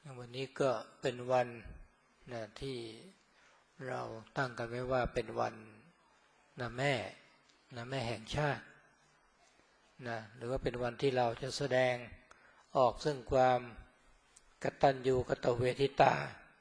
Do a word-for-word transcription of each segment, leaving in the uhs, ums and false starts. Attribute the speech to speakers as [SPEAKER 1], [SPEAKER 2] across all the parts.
[SPEAKER 1] วันนี้ก็เป็นวันนะที่เราตั้งกันไว้ว่าเป็นวันนะแม่นะแม่แห่งชาตินะหรือว่าเป็นวันที่เราจะแสดงออกซึ่งความกตัญญูกตเวทิตา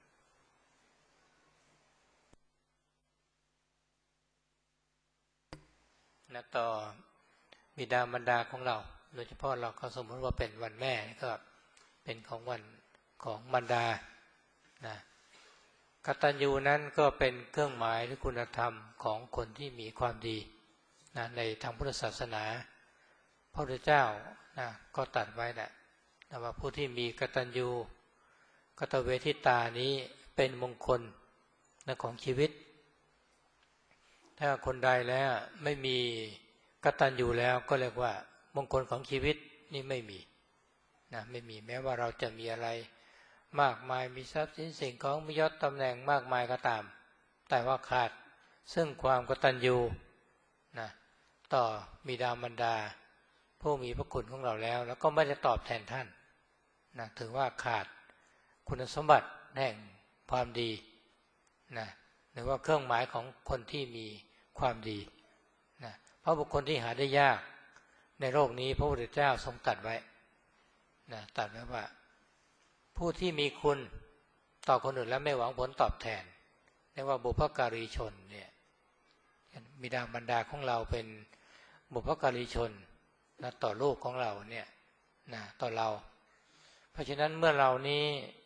[SPEAKER 1] นะต่อบิดามารดาของเราโดยเฉพาะเราก็สมมติว่าเป็นวันแม่ก็เป็นของวันของมารดานะกตัญญูนั้นก็เป็นเครื่องหมายหรือคุณธรรมของคนที่มีความดีนะในทางพุทธศาสนาพระพุทธเจ้านะก็ตรัสไว้แหละนะว่าผู้ที่มีกตัญญูกตเวทิตานี้เป็นมงคลนะของชีวิตถ้าคนใดแล้วไม่มีกตัญญูแล้วก็เรียกว่ามงคลของชีวิตนี่ไม่มีนะไม่มีแม้ว่าเราจะมีอะไรมากมายมีทรัพย์สินสิ่งของมียศตำแหน่งมากมายก็ตามแต่ว่าขาดซึ่งความกตัญญูนะต่อบิดามารดาผู้มีพระคุณของเราแล้วแล้วก็ไม่ได้ตอบแทนท่านนะถือว่าขาดคุณสมบัติแห่งความดีนะหรือว่าเครื่องหมายของคนที่มีความดีนะเพราะบุคคลที่หาได้ยากในโลกนี้พระพุทธเจ้าทรงตรัสไว้นะตรัสไว้ว่าผู้ที่มีคุณต่อคนอื่นและไม่หวังผลตอบแทนเรียกว่าบุพการีชนเนี่ยบิดามารดาของเราเป็นบุพการีชนนะต่อลูกของเราเนี่ยนะต่อเราเพราะฉะนั้นเมื่อเรานี้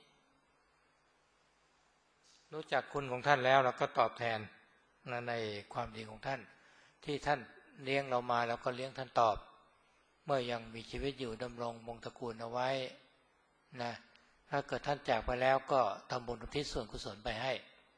[SPEAKER 1] รู้จักคุณของท่านแล้วเราก็ตอบแทนนะในความดีของท่านที่ท่านเลี้ยงเรามาเราก็เลี้ยงท่านตอบเมื่อยังมีชีวิตอยู่ดำรงวงศ์ตระกูลเอาไว้นะถ้าเกิดท่านจากไปแล้วก็ทำบุญอุทิศส่วนกุศลไปให้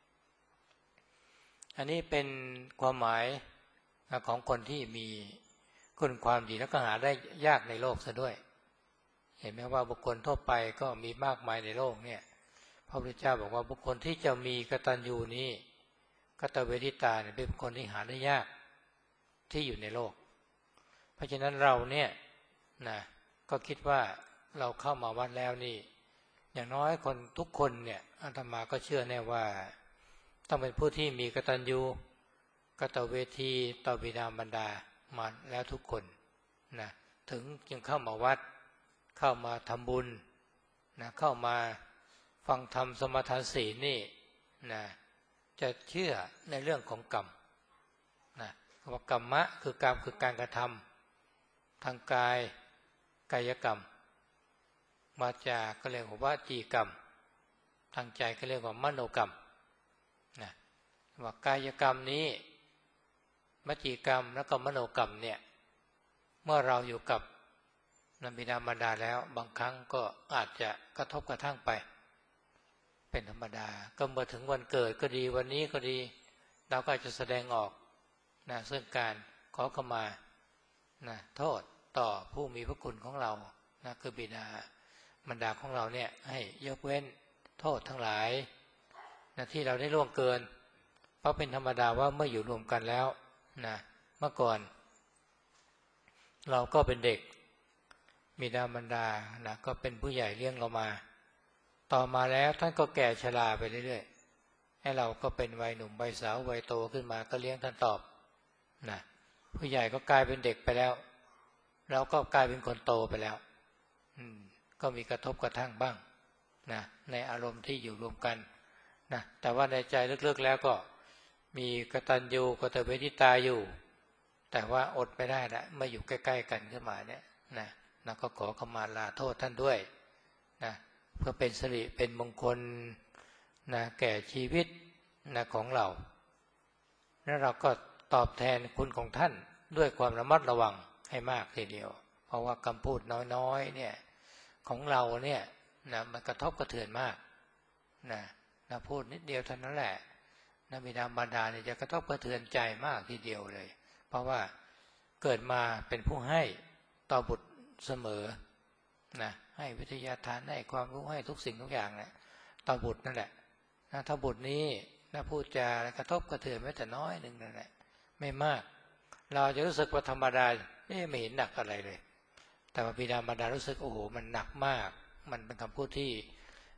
[SPEAKER 1] อันนี้เป็นความหมายของคนที่มีคุณความดีแล้วก็หาได้ยากในโลกซะด้วยเห็นไหมว่าบุคคลทั่วไปก็มีมากมายในโลกเนี่ยพระพุทธเจ้าบอกว่าบุคคลที่จะมีกตัญญูนี้กตเวทิตาเนี่ยเป็นบุคคลที่หาได้ยากที่อยู่ในโลกเพราะฉะนั้นเราเนี่ยนะก็คิดว่าเราเข้ามาวัดแล้วนี่อย่างน้อยคนทุกคนเนี่ยอาตมาก็เชื่อแน่ว่าต้องเป็นผู้ที่มีกตัญญูกตเวทีต่อบิดามารดามาแล้วทุกคนนะถึงจึงเข้ามาวัดเข้ามาทำบุญนะเข้ามาฟังธรรมสมาทานศีลนี่นะจะเชื่อในเรื่องของกรรมนะว่ากรรมะคือกรรมคือการกระทำทางกายกายกรรมมาจากก็เรียกว่าจีกรรมทางใจก็เรียกว่ามโนกรรมนะว่ากายกรรมนี้วจีกรรมแล้วก็มโนกรรมเนี่ยเมื่อเราอยู่กับนบิดามารดาแล้วบางครั้งก็อาจจะกระทบกระทั่งไปเป็นธรรมดาก็เมื่อถึงวันเกิดก็ดีวันนี้ก็ดีเราก็จะแสดงออกนะซึ่งการขอขมานะโทษต่อผู้มีพระคุณของเรานะคือบิดามารดาของเราเนี่ยให้ยกเว้นโทษทั้งหลายนะที่เราได้ล่วงเกินเพราะเป็นธรรมดาว่าเมื่ออยู่รวมกันแล้วนะเมื่อก่อนเราก็เป็นเด็กบิดามารดานะก็เป็นผู้ใหญ่เลี้ยงเรามาต่อมาแล้วท่านก็แก่ชราไปเรื่อยๆให้เราก็เป็นวัยหนุ่มวัยสาววัยโตขึ้นมาก็เลี้ยงท่านตอบนะผู้ใหญ่ก็กลายเป็นเด็กไปแล้วเราก็กลายเป็นคนโตไปแล้วอืมก็มีกระทบกระทั่งบ้างนะในอารมณ์ที่อยู่รวมกันนะแต่ว่าในใจลึกๆแล้วก็มีกตัญญูกตเวทิตาอยู่แต่ว่าอดไม่ได้ละเมื่ออยู่ใกล้ๆกันขึ้นมาเนี่ยนะนะก็ขอขมาลาโทษท่านด้วยนะเพื่อเป็นสิริเป็นมงคลนะแก่ชีวิตนะของเราแล้วเราก็ตอบแทนคุณของท่านด้วยความระมัดระวังให้มากทีเดียวเพราะว่าคำพูดน้อยๆเนี่ยของเราเนี่ยนะมันกระทบกระเทือนมากนะนะพูดนิดเดียวเท่านั้นแหละนะบิดามารดาเนี่ยจะกระทบกระเทือนใจมากทีเดียวเลยเพราะว่าเกิดมาเป็นผู้ให้ต่อบุตรเสมอนะให้วิทยาทานให้ความรู้ให้ทุกสิ่งทุกอย่างนะต่อบุตรนั่นแหละนะถ้าบุตรนี้นะพูดจากระทบกระเทือนแม้แต่น้อยหนึ่งนั่นแหละไม่มากเราจะรู้สึกว่าธรรมดาเอ๊ะไม่เห็นหนักอะไรเลยแต่ว่าบิดามารดารู้สึกโอ้โหมันหนักมากมันเป็นคำพูดที่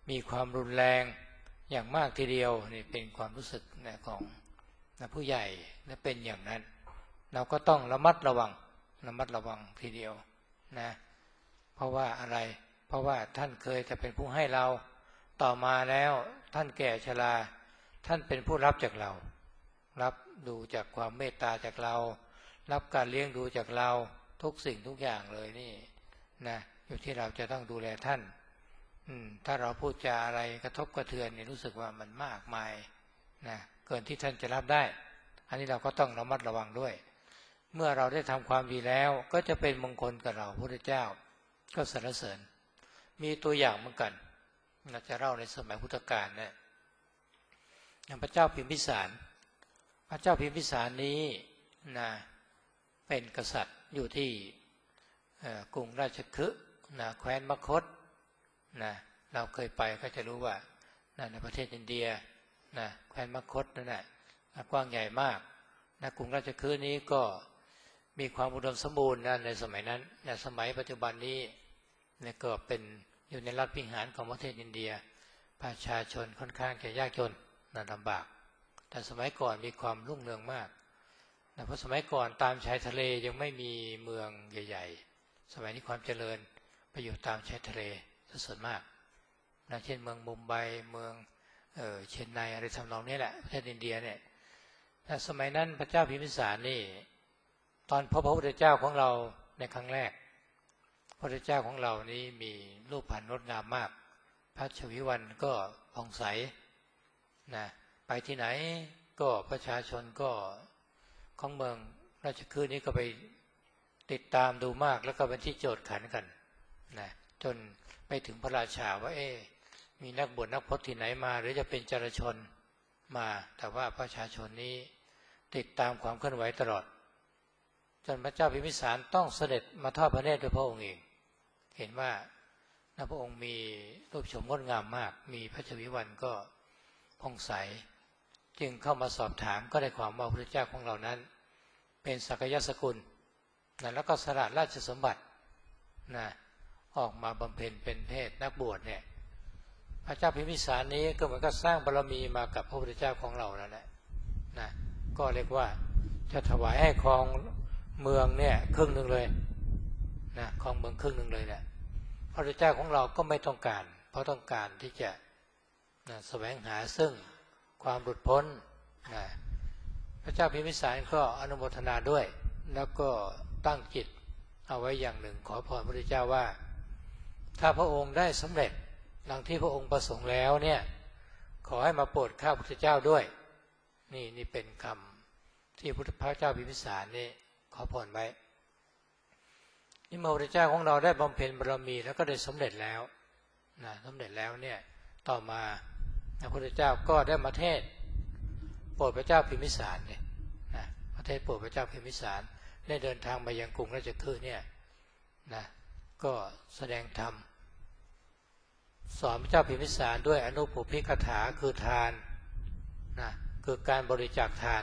[SPEAKER 1] มีความรุนแรงอย่างมากทีเดียวนี่เป็นความรู้สึกนะของนะผู้ใหญ่นะเป็นอย่างนั้นเราก็ต้องระมัดระวังระมัดระวังทีเดียวนะเพราะว่าอะไรเพราะว่าท่านเคยจะเป็นผู้ให้เราต่อมาแล้วท่านแก่ชราท่านเป็นผู้รับจากเรารับดูจากความเมตตาจากเรารับการเลี้ยงดูจากเราทุกสิ่งทุกอย่างเลยนี่นะอยู่ที่เราจะต้องดูแลท่านถ้าเราพูดจาอะไรกระทบกระเทือนนี่รู้สึกว่ามันมากมายนะเกินที่ท่านจะรับได้อันนี้เราก็ต้องระมัดระวังด้วยเมื่อเราได้ทำความดีแล้วก็จะเป็นมงคลกับเราพระพุทธเจ้าก็สรรเสริญมีตัวอย่างเหมือนกันเราจะเล่าในสมัยพุทธกาลนะอย่างพระเจ้าพิมพิสารพระเจ้าพิมพิสารนี้นะเป็นกษัตริย์อยู่ที่กรุงราชคฤห์นะแคว้นมคธนะเราเคยไปก็จะรู้ว่านะในประเทศอินเดียนะแคว้นมคธนั่นแหละกว้างใหญ่มากนะกรุงราชคฤห์นี้ก็มีความอุดมสมบูรณ์นะในสมัยนั้นในสมัยปัจจุบันนี้เนี่ยก็เป็นอยู่ในรัฐพิหารของประเทศอินเดียประชาชนค่อนข้างจะยากจนนะลำบากแต่สมัยก่อนมีความรุ่งเรืองมากนะเพราะสมัยก่อนตามชายทะเลยังไม่มีเมืองใหญ่ๆสมัยนี้ความเจริญไปอยู่ตามชายทะเลส่วนมากนะเช่นเมืองมุมไบเมืองเออเชนไนอะไรทำนองนี้แหละประเทศอินเดียเนี่ยแต่สมัยนั้นพระเจ้าพิมพิสารนี่ตอนพบพระพุทธเจ้าของเราในครั้งแรกพระพุทธเจ้าของเรานี้มีรูปพรรณงดงามมากพระชวิวันก็ผ่องใสนะไปที่ไหนก็ประชาชนก็ของเมืองราชคฤห์นี้ก็ไปติดตามดูมากแล้วก็เป็นที่โจทย์ขันกันนะจนไปถึงพระราชาว่าเอ๊ะมีนักบวชนักพจน์ที่ไหนมาหรือจะเป็นจารชนมาแต่ว่าประชาชนนี้ติดตามความเคลื่อนไหวตลอดจนพระเจ้าพิมพิสารต้องเสด็จมาทอดพระเนตรด้วยพระองค์เองเห็นว่าพระองค์มีรูปโฉมงดงามมากมีพระชวิวันก็ผ่องใสจึงเข้ามาสอบถามก็ได้ความว่าพระพุทธเจ้าของเรานั้นเป็นสักยสกุลนะแล้วก็สละราชสมบัตินะออกมาบำเพ็ญเป็นเพศนักบวชเนี่ยพระเจ้าพิมพิสารนี้ก็เหมือนกับสร้างบารมีมากับพระพุทธเจ้าของเราแล้วแหละนะก็เรียกว่าจะถวายให้ครองเมืองเนี่ยครึ่งหนึ่งเลยนะครองเมืองครึ่งหนึ่งเลยเนี่ยพระพุทธเจ้าของเราก็ไม่ต้องการเพราะต้องการที่จะนะแสวงหาซึ่งความหลุดพ้นนะพระเจ้าพิมพิสารก็อนุโมทนาด้วยแล้วก็ตั้งจิตเอาไว้อย่างหนึ่งขอพรพระพุทธเจ้าว่าถ้าพระองค์ได้สำเร็จดังที่พระองค์ประสงค์แล้วเนี่ยขอให้มาโปรดข้าพุทธเจ้าด้วยนี่นี่เป็นคำที่พระเจ้าพิมพิสารนี่ขอพรไว้นี่เมื่อพระพุทธเจ้าของเราได้บำเพ็ญบารมีแล้วก็ได้สำเร็จแล้วนะสำเร็จแล้วเนี่ยต่อมาพระพุทธเจ้าก็ได้มาเทศโปรดพระเจ้าพิมพิสารเนี่ยนะประเทศโปรดพระเจ้าพิมพิสารได้เดินทางมายังกรุงราชคฤห์เนี่ยนะก็แสดงธรรมสอนพระเจ้าพิมพิสารด้วยอนุปปิกถาคือทานนะคือการบริจาคทาน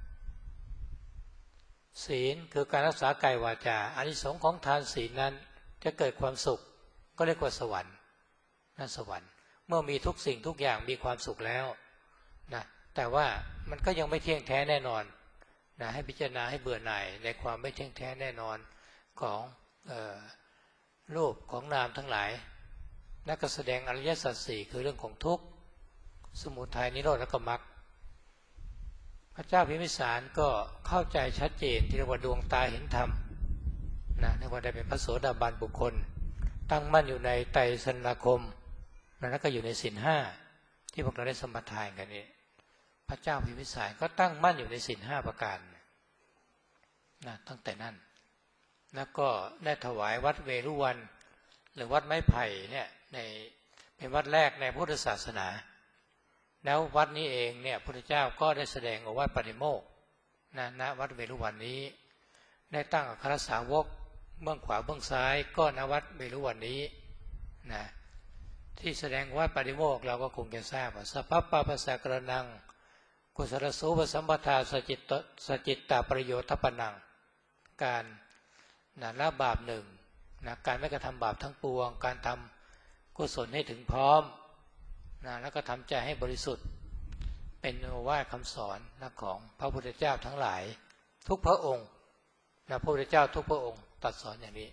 [SPEAKER 1] ศีลคือการรักษากายวาจาอานิสงส์ของทานศีลนั้นจะเกิดความสุขก็เรียกว่าสวรรค์นั่นสวรรค์เมื่อมีทุกสิ่งทุกอย่างมีความสุขแล้วนะแต่ว่ามันก็ยังไม่เที่ยงแท้แน่นอนนะให้พิจารณาให้เบื่อหน่ายในความไม่เที่ยงแท้แน่นอนของเอ่อรูปของนามทั้งหลายนักแสดงอริยสัจสี่คือเรื่องของทุกข์สมุทัยนิโรธและก็มรรคพระเจ้าพิมพิสารก็เข้าใจชัดเจนที่เรียกว่าดวงตาเห็นธรรมนะในวันใดเป็นพระโสดาบันบุคคลตั้งมั่นอยู่ในไตรสรณคมแล้วก็อยู่ในศีลห้าที่พวกเราได้สมทานกันนี้พระเจ้าพิมพิสารก็ตั้งมั่นอยู่ในศีลห้าประการนะตั้งแต่นั้นแล้วก็ได้ถวายวัดเวรุวันหรือวัดไม้ไผ่เนี่ยในเป็นวัดแรกในพุทธศาสนาแล้ววัดนี้เองเนี่ยพระพุทธเจ้าก็ได้แสดงโอวาทปาฏิโมกข์นะณวัดเวรุวันนี้ได้ตั้งอัครสาวกเบื้องขวาเบื้องซ้ายก็ณวัดเวรุวันนี้นะที่แสดงโอวาทปาฏิโมกข์เราก็คงจะทราบว่าสัพพะปาปัสสะกรณังกุศลสูปสัมปทาสจิตตสจิตตประโยชน์ทัปปนังการนะละบาปหนึ่งนะการไม่กระทำบาปทั้งปวงการทำกุศลให้ถึงพร้อมนะแล้วก็ทำใจให้บริสุทธิ์เป็นโอวาทคำสอนนะของพระพุทธเจ้าทั้งหลายทุกพระองค์นะพระพุทธเจ้าทุกพระองค์ตรัสสอนอย่างนี้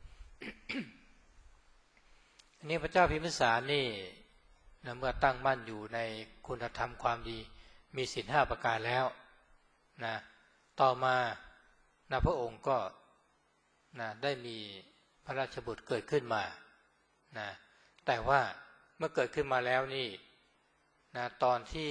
[SPEAKER 1] อันนี้พระเจ้าพิมพิสารนี่นะเมื่อตั้งมั่นอยู่ในคุณธรรมความดีมีศีลห้าประการแล้วนะต่อมานะพระองค์ก็นะได้มีพระราชบุตรเกิดขึ้นมานะแต่ว่าเมื่อเกิดขึ้นมาแล้วนี่นะตอนที่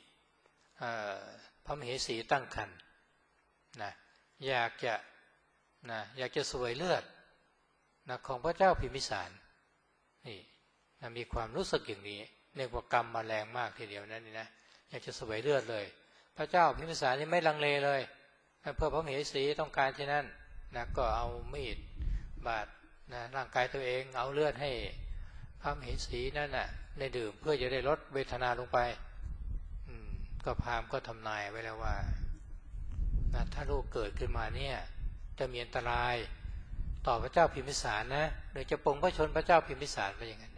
[SPEAKER 1] พระมเหสีตั้งครรภ์นะอยากจะนะอยากจะสวยเลือดนะของพระเจ้าพิมพิสารนี่นะมีความรู้สึกอย่างนี้เรียกว่ากรรมมาแรงมากทีเดียวนั่นนี่นะอยากจะสวยเลือดเลยพระเจ้าพิมพิสารนี่ไม่ลังเลเลยเพื่อพระมเหสีต้องการที่นั่นนะก็เอามีดบาดนะร่างกายตัวเองเอาเลือดให้พระมเหสีนั่นน่ะได้ดื่มเพื่อจะได้ลดเวทนาลงไปก็พราหมณ์ก็ทำนายไว้แล้วว่านะถ้าลูกเกิดขึ้นมาเนี่ยจะมีอันตรายต่อพระเจ้าพิมพิสารนะโดยจะปลงพระชนพระเจ้าพิมพิสารไปอย่างนั้น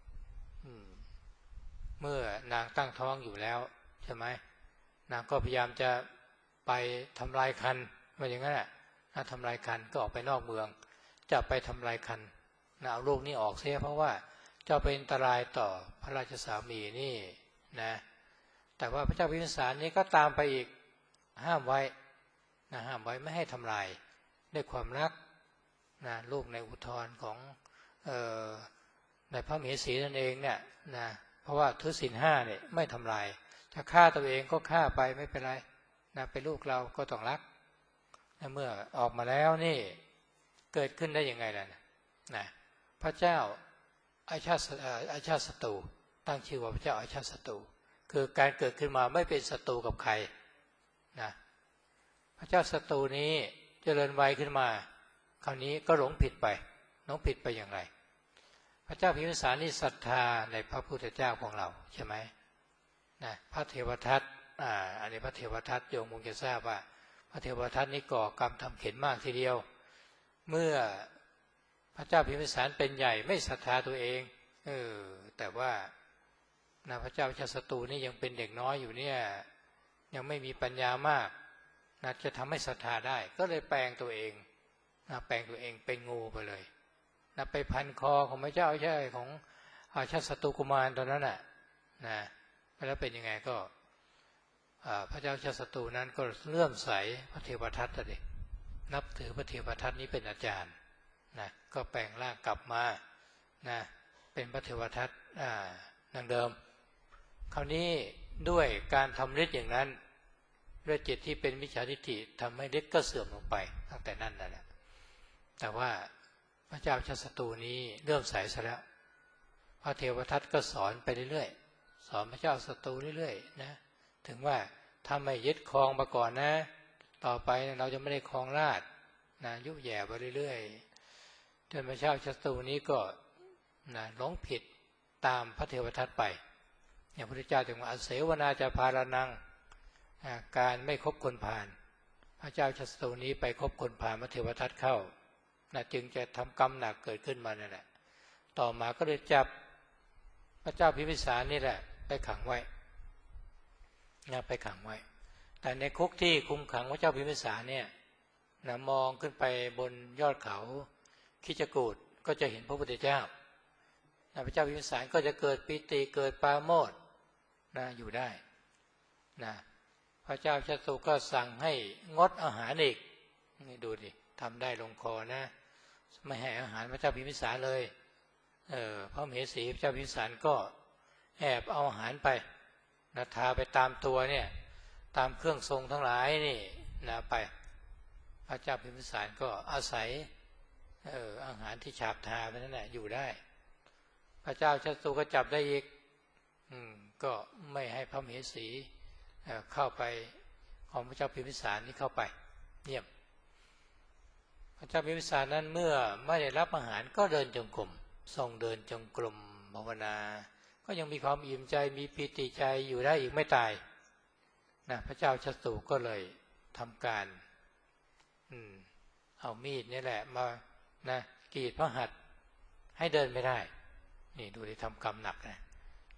[SPEAKER 1] เมื่อนางตั้งท้องอยู่แล้วใช่ไหมนางก็พยายามจะไปทำลายครรภ์ว่าอย่างนั้นแหละทำลายครรภ์ก็ออกไปนอกเมืองจะไปทำลายครรภ์นะเอาลูกนี่ออกเสียเพราะว่าจะเป็นอันตรายต่อพระราชสามีนี่นะแต่ว่าพระเจ้าพิมพิสารนี้ก็ตามไปอีกห้ามไว้นะห้ามไว้ไม่ให้ทำลายด้วยความรักนะลูกในอุทธรของเอ่อในพระมเหสีนั่นเองเนี่ยนะเพราะว่าถือศีลห้าเนี่ยไม่ทำลายจะฆ่าตัวเองก็ฆ่าไปไม่เป็นไรนะเป็นลูกเราก็ต้องรักนะเมื่อออกมาแล้วนี่เกิดขึ้นได้ยังไงล่ะนะพระเจ้าอาชาติอาชาติศัตรูตั้งชื่อว่าพระเจ้าอาชาติศัตรูคือการเกิดขึ้นมาไม่เป็นศัตรูกับใครนะพระเจ้าศัตรูนี้เจริญวัยขึ้นมาคราวนี้ก็หลงผิดไปหลงผิดไปอย่างไรพระเจ้าพิมพิสารนี่ศรัทธาในพระพุทธเจ้าของเราใช่ไหมนะพระเทวทัตอ่าอันนี้พระเทวทัตโยมคงจะทราบว่าพระเทวทัตนี่ก่อกรรมทำเข็ญมากทีเดียวเมื่อพระเจ้าพิมพิสารเป็นใหญ่ไม่ศรัทธาตัวเองเออแต่ว่านะพระเจ้าชาศัตรูนี่ยังเป็นเด็กน้อยอยู่เนี่ยยังไม่มีปัญญามากนะจะทำให้ศรัทธาได้ก็เลยแปลงตัวเองนะแปลงตัวเองเป็นงูไปเลยนะไปพันคอของพระเจ้าใช่ของอาชาศัตรูกุมารตอนนั้นน่ะนะแล้วเป็นยังไงก็พระเจ้าชาศัตรูนั้นก็เลื่อมใสพระเทวทัตเลยนับถือพระเทวทัตนี้เป็นอาจารย์นะก็แปลงร่างกลับมานะเป็นพระเทวทัตดังเดิมคราวนี้ด้วยการทำฤทธิ์อย่างนั้นด้วยจิตที่เป็นมิจฉาทิฏฐิทำให้ฤทธิ์ก็เสื่อมลงไปตั้งแต่นั้นนั่นแหละแต่ว่าพระเจ้าชาศัตรูนี้เลื่อมใสซะแล้วพระเทวทัตก็สอนไปเรื่อยๆสอนพระเจ้าศัตรูเรื่อยๆนะถึงว่าถ้าไม่ยึดครองมาก่อนนะต่อไปเราจะไม่ได้ครองราชย์นะยุบแย่ไปเรื่อยๆจนพระเจ้าศัตรูนี้ก็นะหลงผิดตามพระเทวทัตไปอย่างพระพุทธเจ้าถึงว่าอเสวนาจะพารานังการไม่คบคนพาลพระเจ้าชาศัตรูนี้ไปคบคนพาลพระเทวทัตเข้านะจึงจะทำกรรมหนักเกิดขึ้นมานั่นแหละต่อมาก็เลยจับพระเจ้าพิมพิสารนี่แหละไปขังไว้นะไปขังไว้แต่ในคุกที่คุมขังพระเจ้าพิมพิสารเนี่ยนะมองขึ้นไปบนยอดเขาคิจกูฏก็จะเห็นพระพุทธเจ้านะพระเจ้าพิมพิสารก็จะเกิดปิติเกิดปราโมทย์นะอยู่ได้นะพระเจ้าชาศัตรูก็สั่งให้งดอาหารอีกนี่ดูดิทำได้ลงคอนะไม่ให้อาหารพระเจ้าพิมพิสารเลยเออพระมเหสีพระเจ้าพิมพิสารก็แอบเอาอาหารไปนะทาไปตามตัวเนี่ยตามเครื่องทรงทั้งหลายนี่นะไปพระเจ้าพิมพิสารก็อาศัยเอออาหารที่ฉาบทาไปนั่นแหละอยู่ได้พระเจ้าชาศัตรูก็จับได้อีกอืมก็ไม่ให้พระมเหสีเข้าไปของพระเจ้าพิมพิสารนี่เข้าไปเยี่ยมพระเจ้าพิมพิสารนั้นเมื่อไม่ได้รับอาหารก็เดินจงกรมทรงเดินจงกรมภาวนาก็ยังมีความอิ่มใจมีปิติใจอยู่ได้อีกไม่ตายนะพระเจ้าชาศัตรูก็เลยทำการอืมเอามีดนี่แหละมานะกรีดพระหัตถ์ให้เดินไม่ได้นี่ดูที่ทำกรรมหนักนะ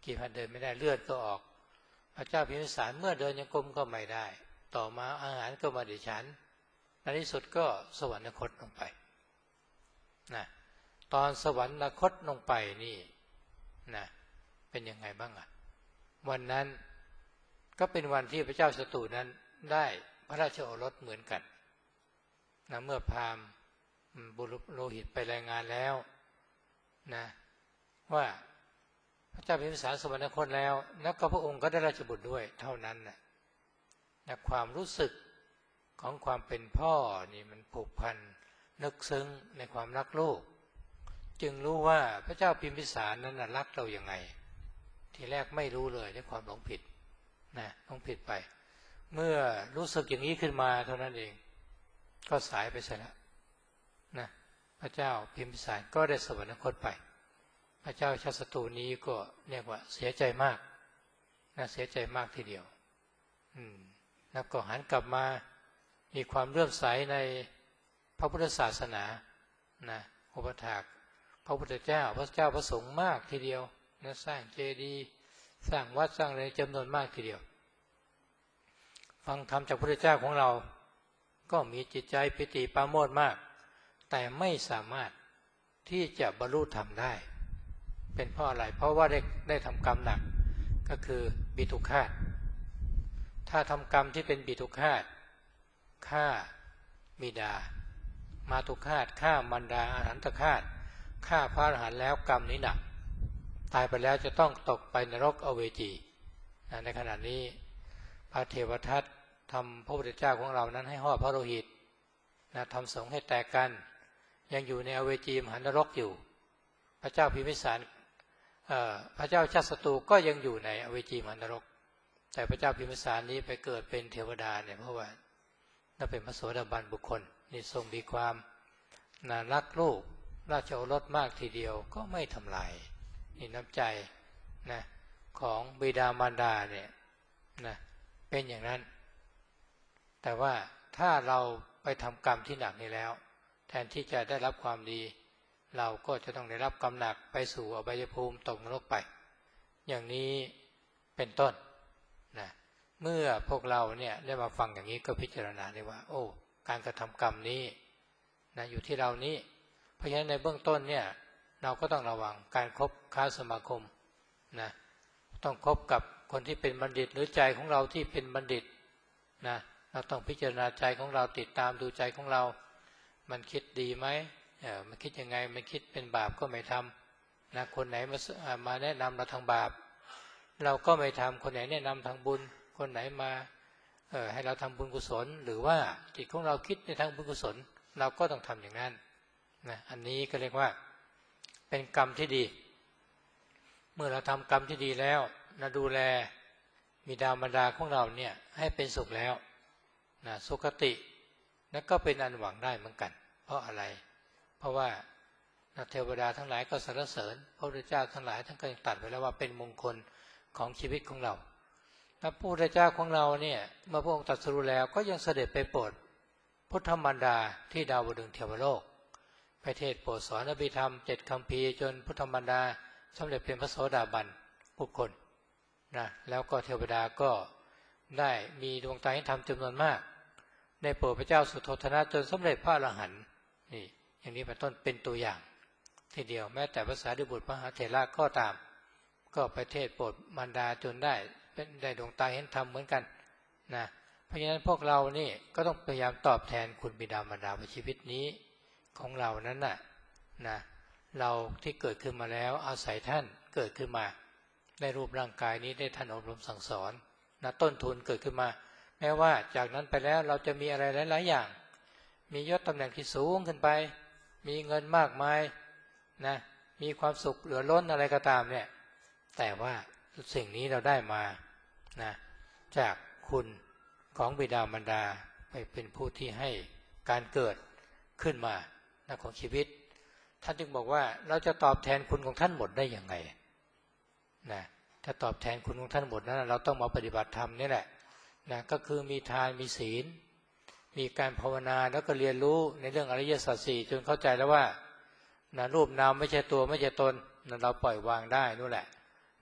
[SPEAKER 1] กี่พันเดินไม่ได้เลือดก็ออกพระเจ้าพิมพิสารเมื่อเดินยังกรมก็ไม่ได้ต่อมาอาหารก็มาดิฉันในที่สุดก็สวรรคตลงไปนะตอนสวรรคตลงไปนี่นะเป็นยังไงบ้างอ่ะวันนั้นก็เป็นวันที่พระเจ้าชตุนั้นได้พระราชโอรสเหมือนกันนะเมื่อพราหมณ์บุรุษโลหิตไปรายงานแล้วนะว่าพระเจ้าพิมพิสารสวรรคตแล้วแล้วก็พระองค์ก็ได้ราชบุตรด้วยเท่านั้นนะนะความรู้สึกของความเป็นพ่อนี่มันผูกพันนึกซึ้งในความรักลูกจึงรู้ว่าพระเจ้าพิมพิสารนั้นรักเราอย่างไงทีแรกไม่รู้เลยด้วยความหลงผิดนะหลงผิดไปเมื่อรู้สึกอย่างนี้ขึ้นมาเท่านั้นเองก็สายไปเสียแล้วนะพระเจ้าพิมพิสารก็ได้สวรรคตไปพระเจ้าชาติศัตรูนี้ก็เรียกว่าเสียใจมากนะเสียใจมากทีเดียวอืมแล้วก็หันกลับมามีความเลื่อมใสในพระพุทธศาสนานะอุปถากพระพุทธเจ้าพระเจ้าพระสงฆ์มากทีเดียวนะสร้างเจดีย์สร้างวัดสร้างอะไรจำนวนมากทีเดียวฟังธรรมจากพระพุทธเจ้าของเราก็มีจิตใจปิติปราโมทย์มากแต่ไม่สามารถที่จะบรรลุธรรมได้เป็นเพราะอะไรเพราะว่าได้ได้ทำกรรมหนักก็คือบิทุฆาตถ้าทำกรรมที่เป็นบิทุฆาตฆ่าบิดามาตุฆาตฆ่ามารดาอรหันตฆาตฆ่าพระอรหันต์แล้วกรรมนี้หนักตายไปแล้วจะต้องตกไปนรกอเวจีในขณะนี้พระเทวทัตทำพระพุทธเจ้าของเรานั้นให้ห่อพระโลหิตนะทำสงฆ์ให้แตกกันยังอยู่ในอเวจีมหานรกอยู่พระเจ้าพิมพิสารพระเจ้าชาติศัตรูก็ยังอยู่ในอเวจีมหานรกแต่พระเจ้าพิมพิสารนี้ไปเกิดเป็นเทวดาเนี่ยเพราะว่านั่นเป็นพระโสดาบันบุคคลนี่ทรงมีความน่ารักลูกราชโอรสมากทีเดียวก็ไม่ทำลายนี่น้ำใจนะของบิดามารดาเนี่ยนะเป็นอย่างนั้นแต่ว่าถ้าเราไปทำกรรมที่หนักนี่แล้วแทนที่จะได้รับความดีเราก็จะต้องได้รับกรรมหนักไปสู่อบายภูมิตกนรกไปอย่างนี้เป็นต้นนะเมื่อพวกเราเนี่ยได้มาฟังอย่างนี้ก็พิจารณาได้ว่าโอ้การกระทำกรรมนี้นะอยู่ที่เรานี้เพราะฉะนั้นในเบื้องต้นเนี่ยเราก็ต้องระวังการคบค้าสมาคมนะต้องคบกับคนที่เป็นบัณฑิตหรือใจของเราที่เป็นบัณฑิตนะเราต้องพิจารณาใจของเราติดตามดูใจของเรามันคิดดีไหมเออมันคิดยังไงมันคิดเป็นบาปก็ไม่ทำนะคนไหนมามาแนะนำเราทางบาปเราก็ไม่ทำคนไหนแนะนำทางบุญคนไหนมาเออให้เราทำบุญกุศลหรือว่าจิตของเราคิดในทางบุญกุศลเราก็ต้องทำอย่างนั้นนะอันนี้ก็เรียกว่าเป็นกรรมที่ดีเมื่อเราทำกรรมที่ดีแล้วนะดูแลบิดามารดาของเราเนี่ยให้เป็นสุขแล้วนะสุคตินั่นก็เป็นอันหวังได้เหมือนกันเพราะอะไรเพราะว่าเทวดาทั้งหลายก็สรรเสริญพระพุทธเจ้าทั้งหลายท่านก็ยังตรัสไว้แล้วว่าเป็นมงคลของชีวิตของเราพระพุทธเจ้าของเราเนี่ยเมื่อพระองค์ตรัสรู้แล้วก็ยังเสด็จไปโปรดพุทธมารดาที่ดาวดึงส์เทวโลกไปเทศโปรดสอนอภิธรรมเจ็ดคัมภีร์จนพุทธมารดาสำเร็จเป็นพระโสดาบันบุคคลนะแล้วก็เทวดาก็ได้มีดวงตาให้ธรรมจำนวนมากในโปรดพระเจ้าสุโธทนะจนสำเร็จพระอรหันต์นี่อย่างนี้เป็นต้นเป็นตัวอย่างทีเดียวแม้แต่ภาษาดิบุตรพระมหาเถระก็ตามก็ไปเทศโปรดมารดาจนได้เป็นได้ดวงตาเห็นธรรมเหมือนกันนะเพราะฉะนั้นพวกเรานี่ก็ต้องพยายามตอบแทนคุณบิดามารดาในชีวิตนี้ของเรานั้นน่ะนะเราที่เกิดขึ้นมาแล้วอาศัยท่านเกิดขึ้นมาได้รูปร่างกายนี้ได้ท่านอบรมสั่งสอนนะต้นทุนเกิดขึ้นมาแม้ว่าจากนั้นไปแล้วเราจะมีอะไรหลายๆอย่างมียศตำแหน่งที่สูงขึ้นไปมีเงินมากมายนะมีความสุขเหลือล้นอะไรก็ตามเนี่ยแต่ว่าสิ่งนี้เราได้มานะจากคุณของบิดามารดาไปเป็นผู้ที่ให้การเกิดขึ้นมานะของชีวิตท่านจึงบอกว่าเราจะตอบแทนคุณของท่านหมดได้อย่างไรนะถ้าตอบแทนคุณของท่านหมดนั้นเราต้องมาปฏิบัติธรรมนี่แหละนะก็คือมีทานมีศีลมีการภาวนาแล้วก็เรียนรู้ในเรื่องอริยสัจสี่จนเข้าใจแล้วว่านะรูปนามไม่ใช่ตัวไม่ใช่ตนนะเราปล่อยวางได้นู่นแหละ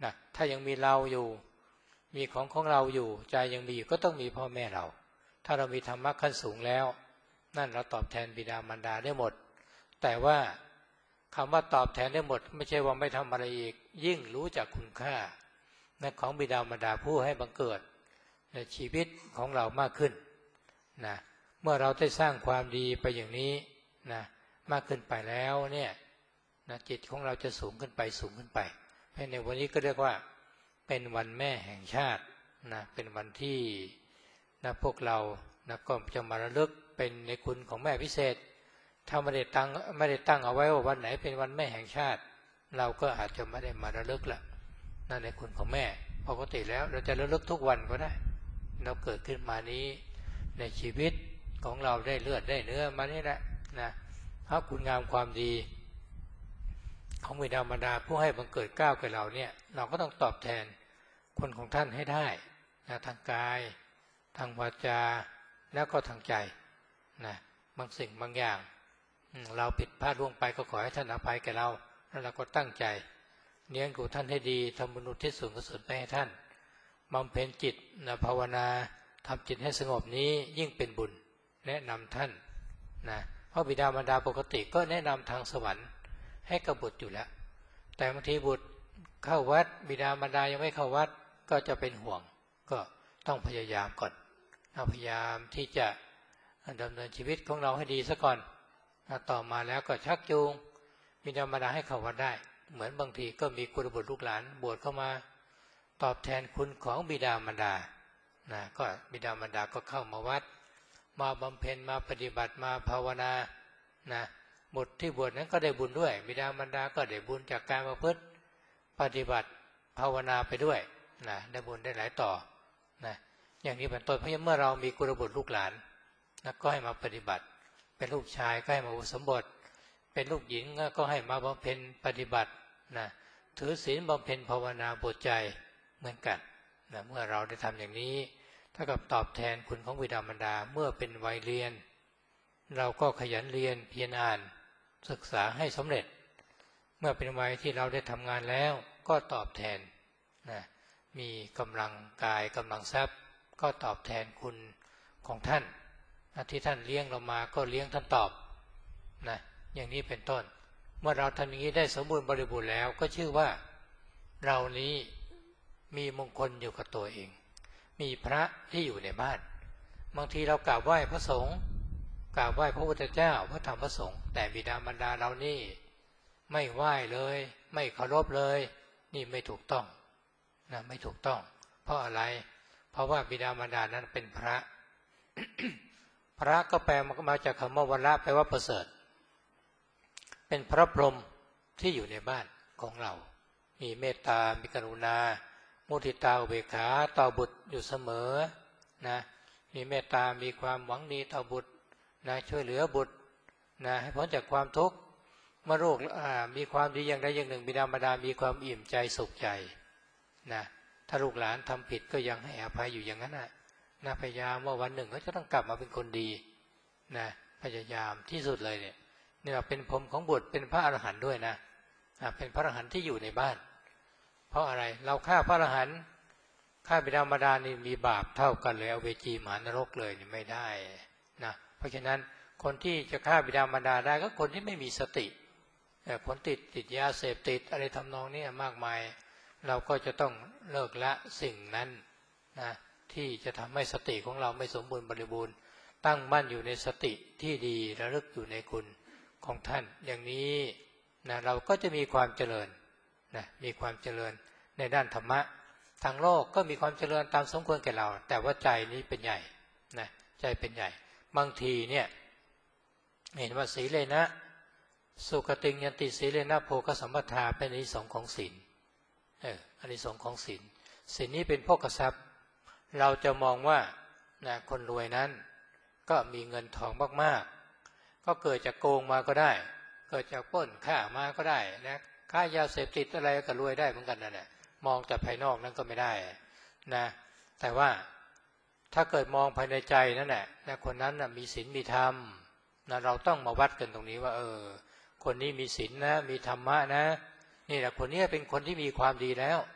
[SPEAKER 1] นะถ้ายังมีเราอยู่มีของของเราอยู่ใจยังมีอยู่ก็ต้องมีพ่อแม่เราถ้าเรามีธรรมะขั้นสูงแล้วนั่นเราตอบแทนบิดามารดาได้หมดแต่ว่าคำว่าตอบแทนได้หมดไม่ใช่ว่าไม่ทำอะไรอีกยิ่งรู้จักคุณค่าของบิดามารดาผู้ให้บังเกิดในชีวิตของเรามากขึ้นนะเมื่อเราได้สร้างความดีไปอย่างนี้นะมากขึ้นไปแล้วเนี่ยนะจิตของเราจะสูงขึ้นไปสูงขึ้นไปเพราะในวันนี้ก็เรียกว่าเป็นวันแม่แห่งชาตินะเป็นวันที่นะพวกเรานะก็จะมาระลึกเป็นในคุณของแม่พิเศษถ้าไม่ได้ตั้งไม่ได้ตั้งเอาไว้ว่าวันไหนเป็นวันแม่แห่งชาติเราก็อาจจะไม่ได้มาระลึกละนั่นในคุณของแม่ปกติแล้วเราจะระลึกทุกวันก็ได้เราเกิดขึ้นมานี้ในชีวิตของเราได้เลือดได้เนื้อมานี่แหละนะเพราะคุณงามความดีของบิดามารดาผู้ให้บังเกิดเกล้าแก่เราเนี่ยเราก็ต้องตอบแทนคนของท่านให้ได้นะทางกายทางวาจาแล้วก็ทางใจนะบางสิ่งบางอย่างเราผิดพลาดล่วงไปก็ขอให้ท่านอภัยแก่เราแล้วเราก็ตั้งใจเลี้ยงดูท่านให้ดีทำบุญอุทิศส่วนกุศลไปให้ท่านบำเพ็ญจิตนะภาวนาทำจิตให้สงบนี้ยิ่งเป็นบุญแนะนำท่านนะเพราะบิดามารดาปกติก็แนะนำทางสวรรค์ให้กับบุตรอยู่แล้วแต่บางทีบุตรเข้าวัดบิดามารดายังไม่เข้าวัดก็จะเป็นห่วงก็ต้องพยายามก่อนพยายามที่จะดำเนินชีวิตของเราให้ดีซะก่อนต่อมาแล้วก็ชักจูงบิดามารดาให้เข้าวัดได้เหมือนบางทีก็มีกุลบุตรลูกหลานบวชเข้ามาตอบแทนคุณของบิดามารดานะก็บิดามารดาก็เข้ามาวัดมาบำเพ็ญมาปฏิบัติมาภาวนานะบุตรที่บวชนั้นก็ได้บุญด้วยบิดามารดาก็ได้บุญจากการประพฤติปฏิบัติภาวนาไปด้วยนะได้บุญได้หลายต่อนะอย่างนี้เป็นต้นเพราะเมื่อเรามีกุลบุตรลูกหลานนะก็ให้มาปฏิบัติเป็นลูกชายก็ให้มาอุปสมบทเป็นลูกหญิงก็ให้มาบำเพ็ญปฏิบัตินะถือศีลบำเพ็ญภาวนาบทใจเหมือนกันนะเมื่อเราได้ทำอย่างนี้เท่ากับตอบแทนคุณของบิดามารดาเมื่อเป็นวัยเรียนเราก็ขยันเรียนเพียรอ่านศึกษาให้สำเร็จเมื่อเป็นวัยที่เราได้ทำงานแล้วก็ตอบแทนนะมีกำลังกายกำลังทรัพย์ก็ตอบแทนคุณของท่านที่ท่านเลี้ยงเรามาก็เลี้ยงท่านตอบนะอย่างนี้เป็นต้นเมื่อเราทำอย่างนี้ได้สมบูรณ์บริบูรณ์แล้วก็ชื่อว่าเรานี้มีมงคลอยู่กับตัวเองมีพระที่อยู่ในบ้านบางทีเรากราบไหว้พระสงฆ์กราบไหว้พระพุทธเจ้าพระธรรมพระสงฆ์แต่บิดามารดาเรานี่ไม่ไหว้เลยไม่เคารพเลยนี่ไม่ถูกต้องนะไม่ถูกต้องเพราะอะไรเพราะว่าบิดามารดานั้นเป็นพระ พระก็แปลมาจากคำว่าวระแปลว่าประเสริฐเป็นพระพรหมที่อยู่ในบ้านของเรามีเมตตามีกรุณามุทิตาอุเบกขาต่อบุตรอยู่เสมอนะมีเมตตามีความหวังดีต่อบุตรนะช่วยเหลือบุตรนะให้พ้นจากความทุกข์เมื่อลูกมีความดีอย่างใดอย่างหนึ่งบิดามารดามีความอิ่มใจสุขใจนะถ้าลูกหลานทำผิดก็ยังให้อภัยอยู่อย่างนั้นนะนะพยายามว่าวันหนึ่งเขาจะต้องกลับมาเป็นคนดีนะพยายามที่สุดเลยเนี่ยนี่เราเป็นพรหมของบุตรเป็นพระอรหันต์ด้วยนะเป็นพระอรหันต์ที่อยู่ในบ้านเพราะอะไรเราฆ่าพระอรหันต์ฆ่าบิดามารดานี่มีบาปเท่ากันเลยเอาเวจีมหานรกเลยนี่ไม่ได้นะเพราะฉะนั้นคนที่จะฆ่าบิดามารดาได้ก็คนที่ไม่มีสติคนติดติดยาเสพติดอะไรทำนองนี้มากมายเราก็จะต้องเลิกละสิ่งนั้นนะที่จะทำให้สติของเราไม่สมบูรณ์บริบูรณ์ตั้งมั่นอยู่ในสติที่ดีระลึกอยู่ในคุณของท่านอย่างนี้นะเราก็จะมีความเจริญนะมีความเจริญในด้านธรรมะทางโลกก็มีความเจริญตามสมควรแก่เราแต่ว่าใจนี้เป็นใหญ่นะใจเป็นใหญ่บางทีเนี่ยเห็นว่าศีเลนะสุขติยันติศีเลนะโภคสัมปทาเป็นอานิสงส์ของศีลเอออานิสงส์ของศีลศีลนี้เป็นโภคทรัพย์เราจะมองว่านะคนรวยนั้นก็มีเงินทองมากๆก็เกิดจากโกงมาก็ได้เกิดจากปล้นฆ่ามาก็ได้นะค้ายาเสพติดอะไรก็รวยได้เหมือนกันนั่นแหละมองแต่ภายนอกนั้นก็ไม่ได้นะแต่ว่าถ้าเกิดมองภายในใจนั่นแหละนะคนนั้นนะมีศีลมีธรรมนะเราต้องมาวัดกันตรงนี้ว่าเออคนนี้มีศีลนะมีธรรมะนะนี่แหละคนนี้เป็นคนที่มีความดีแล้ว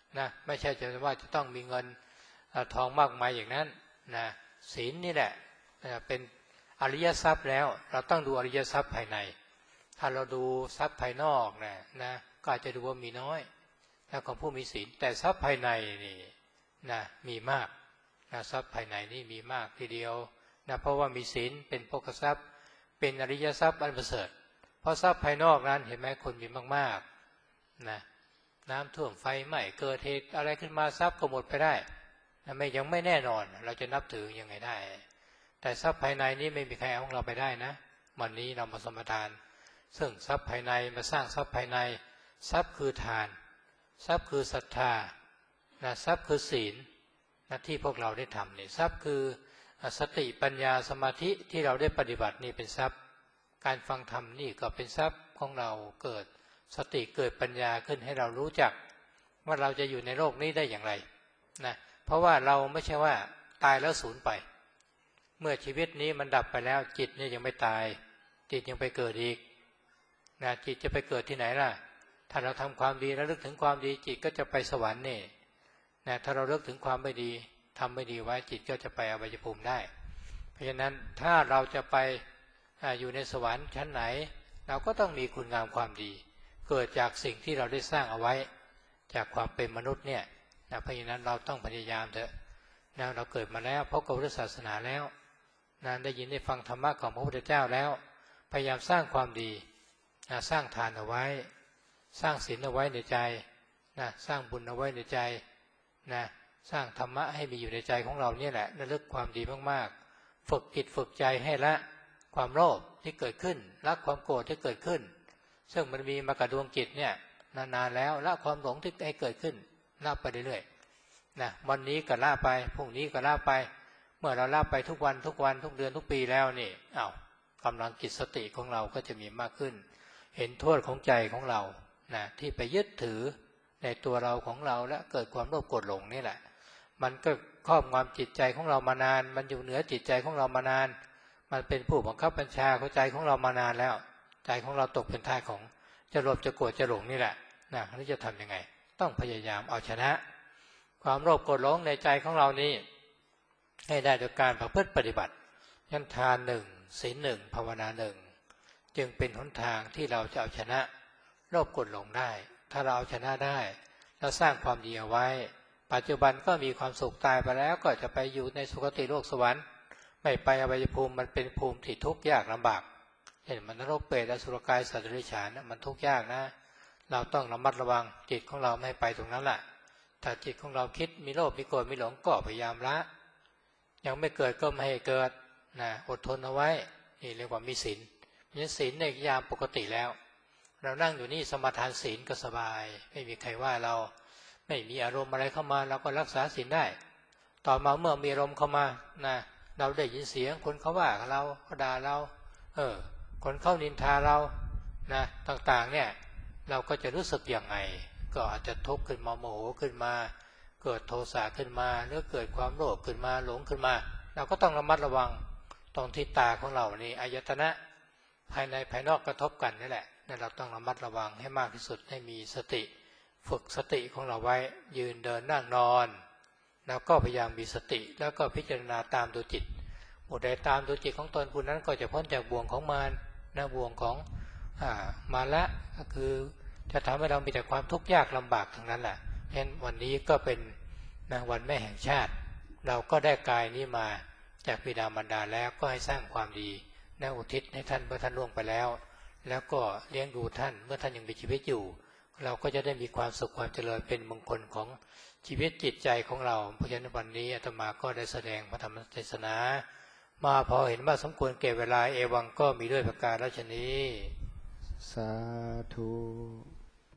[SPEAKER 1] นะไม่ใช่จะว่าจะต้องมีเงินทองมากมายอย่างนั้นนะศีลนี่แหละเป็นอริยทรัพย์แล้วเราต้องดูอริยทรัพย์ภายในถ้าเราดูทรัพย์ภายนอกนะนะก็อาจจะดูว่ามีน้อยนะของผู้มีศีลแต่ทรัพย์ภายในนี่นะมีมากนะทรัพย์ภายในนี่มีมากทีเดียวนะเพราะว่ามีศีลเป็นโภคทรัพย์เป็นอริยทรัพย์อันประเสริฐเพราะทรัพย์ภายนอกนั้นเห็นไหมคนมีมากๆนะน้ำท่วมไฟไหม้เกิดเหตุอะไรขึ้นมาทรัพย์ก็หมดไปได้นะไม่ยังไม่แน่นอนเราจะนับถือยังไงได้แต่ทรัพย์ภายในนี้ไม่มีใครเอาของเราไปได้นะวันนี้เรามาสมทานซึ่งทรัพย์ภายในมาสร้างทรัพย์ภายในทรัพย์คือทานทรัพย์คือศรัทธานะทรัพย์คือศีลนะที่พวกเราได้ทำเนี่ยทรัพย์คือสติปัญญาสมาธิที่เราได้ปฏิบัตินี่เป็นทรัพย์การฟังธรรมนี่ก็เป็นทรัพย์ของเราเกิดสติเกิดปัญญาขึ้นให้เรารู้จักว่าเราจะอยู่ในโลกนี้ได้อย่างไรนะเพราะว่าเราไม่ใช่ว่าตายแล้วสูญไปเมื่อชีวิตนี้มันดับไปแล้วจิตเนี่ยยังไม่ตายจิตยังไปเกิดอีกนะจิตจะไปเกิดที่ไหนล่ะถ้าเราทำความดีแล้วลึกถึงความดีจิตก็จะไปสวรรค์นี่นะถ้าเราเลิกถึงความไม่ดีทำไม่ดีไว้จิตก็จะไปอบายภูมิได้เพราะฉะนั้นถ้าเราจะไปอยู่ในสวรรค์ชั้นไหนเราก็ต้องมีคุณงามความดีเกิดจากสิ่งที่เราได้สร้างเอาไว้จากความเป็นมนุษย์เนี่ยนะเพราะฉะนั้นเราต้องพยายามเถอะนะเราเกิดมาแล้วพบกับพุทธศาสนาแล้วนะได้ยินได้ฟังธรรมะของพระพุทธเจ้าแล้วพยายามสร้างความดีนะสร้างทานเอาไว้สร้างศีลเอาไว้ในใจนะสร้างบุญเอาไว้ในใจนะสร้างธรรมะให้มีอยู่ในใจของเราเนี่ยแหละระลึกความดีมากๆฝึกจิตฝึกใจให้ละความโลภที่เกิดขึ้นละความโกรธที่เกิดขึ้นซึ่งมันมีมากระดวงจิตเนี่ยนานๆแล้วละความหลงที่ให้เกิดขึ้นละไปเรื่อยๆนะวันนี้ก็ละไปพรุ่งนี้ก็ละไปเมื่อเราละไปทุกวันทุกวันทุกเดือนทุกปีแล้วนี่อ้าวกำลังจิตสติของเราก็จะมีมากขึ้นเห็นโทษของใจของเรานะที่ไปยึดถือในตัวเราของเราและเกิดความโลภโกรธหลงนี่แหละมันก็ครอบงำจิตใจของเรามานานมันอยู่เหนือจิตใจของเรามานานมันเป็นผู้บังคับบัญชาของใจของเรามานานแล้วใจของเราตกเป็นทาสของจะโลภจะโกรธจะหลงนี่แหละนะนี่จะทำยังไงต้องพยายามเอาชนะความโลภโกรธหลงในใจของเรานี้ให้ได้โดยการประพฤติปฏิบัติยันทานหนึ่งศีลหนึ่งภาวนาหนึ่งจึงเป็นหนทางที่เราจะเอาชนะโลภโกรธหลงได้ถ้าเราเอาชนะได้เราสร้างความดีเอาไว้ปัจจุบันก็มีความสุขตายไปแล้วก็จะไปอยู่ในสุคติโลกสวรรค์ไม่ไปอบายภูมิมันเป็นภูมิที่ทุกข์ยากลำบากเห็นมันนรกเปรตอสุรกายสัตว์เดรัจฉานมันทุกข์ยากนะเราต้องระมัดระวังจิตของเราไม่ให้ไปตรงนั้นแหละถ้าจิตของเราคิดมีโลภมีโกรธมีหลงก็พยายามละยังไม่เกิดก็ไม่ให้เกิดนะอดทนเอาไว้นี่เรียกว่ามีศีลมีศีลในยามปกติแล้วเรานั่งอยู่นี่สมาทานศีลก็สบายไม่มีใครว่าเราไม่มีอารมณ์อะไรเข้ามาเราก็รักษาศีลได้ต่อมาเมื่อมีอารมณ์เข้ามานะเราได้ยินเสียงคนเขาว่าเราเขาด่าเราเออคนเขานินทาเรานะต่างๆเนี่ยเราก็จะรู้สึกอย่างไงก็อาจจะทุกข์ขึ้นมาโมโหขึ้นมาเกิดโทสะขึ้นมาหรือเกิดความโลภขึ้นมาหลงขึ้นมาเราก็ต้องระมัดระวังตรงที่ตาของเรานี่อายตนะภายในภายนอกกระทบกันนี่แหละนั่นเราต้องระมัดระวังให้มากที่สุดให้มีสติฝึกสติของเราไว้ยืนเดินนั่งนอนแล้วก็พยายามมีสติแล้วก็พิจารณาตามดูจิตผู้ใดตามดูจิตของตนผู้นั้นก็จะพ้นจากบ่วงของมารนะบ่วงของอ่ามาละก็คือจะทำให้เรามีแต่ความทุกข์ยากลำบากทั้งนั้นแหละเพราะฉะนั้นวันนี้ก็เป็นนะวันแม่แห่งชาติเราก็ได้กายนี้มาจากบิดามารดาแล้วก็ให้สร้างความดีนะอุทิศให้ท่านเมื่อท่านล่วงไปแล้วแล้วก็เลี้ยงดูท่านเมื่อท่านยังมีชีวิตอยู่เราก็จะได้มีความสุขความเจริญเป็นมงคลของชีวิตจิตใจของเราเพราะฉะนั้นวันนี้อาตมาก็ได้แสดงพระธรรมเทศนามาพอเห็นว่าสมควรแก่เวลาเอวังก็มีด้วยประการราชนี้สาธุ